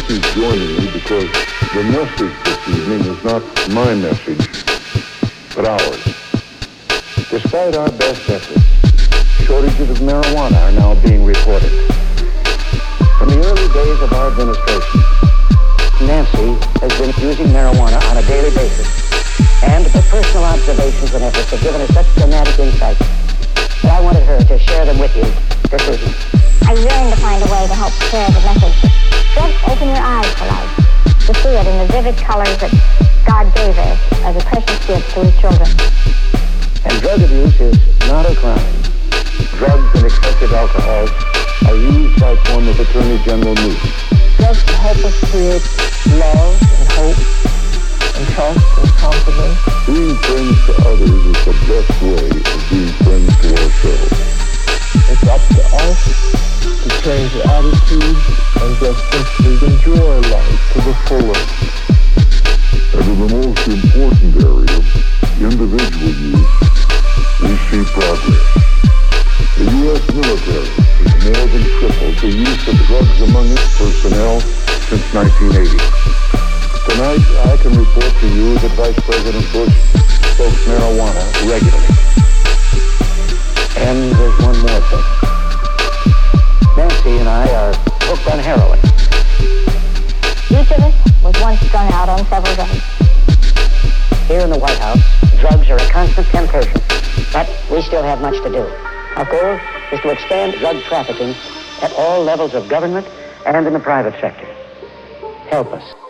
she's joining me because the message this evening is not my message, but ours. Despite our best efforts, shortages of marijuana are now being reported. From the early days of our administration, Nancy has been using marijuana on a daily basis, and her personal observations and efforts have given her such dramatic insights that I wanted her to share them with you this evening. I yearn to find a way to help share the message. Drugs open your eyes to life, to see it in the vivid colors that God gave us as a precious gift to His children. And drug abuse is not a crime. Drugs and excessive alcohol are used by former Attorney General Newsom. Drugs help us create love and hope and trust and confidence. Being friends to others is the best way of being friends to ourselves. It's up to us to change attitudes and just simply enjoy life to the fullest. And in the most important area, individual use, we see progress. The U.S. military has more than tripled the use of drugs among its personnel since 1980. Tonight, I can report to you that Vice President Bush smokes marijuana regularly. And there's one more thing. Nancy and I are hooked on heroin. Each of us was once strung out on several drugs. Here in the White House, drugs are a constant temptation, but we still have much to do. Our goal is to expand drug trafficking at all levels of government and in the private sector. Help us.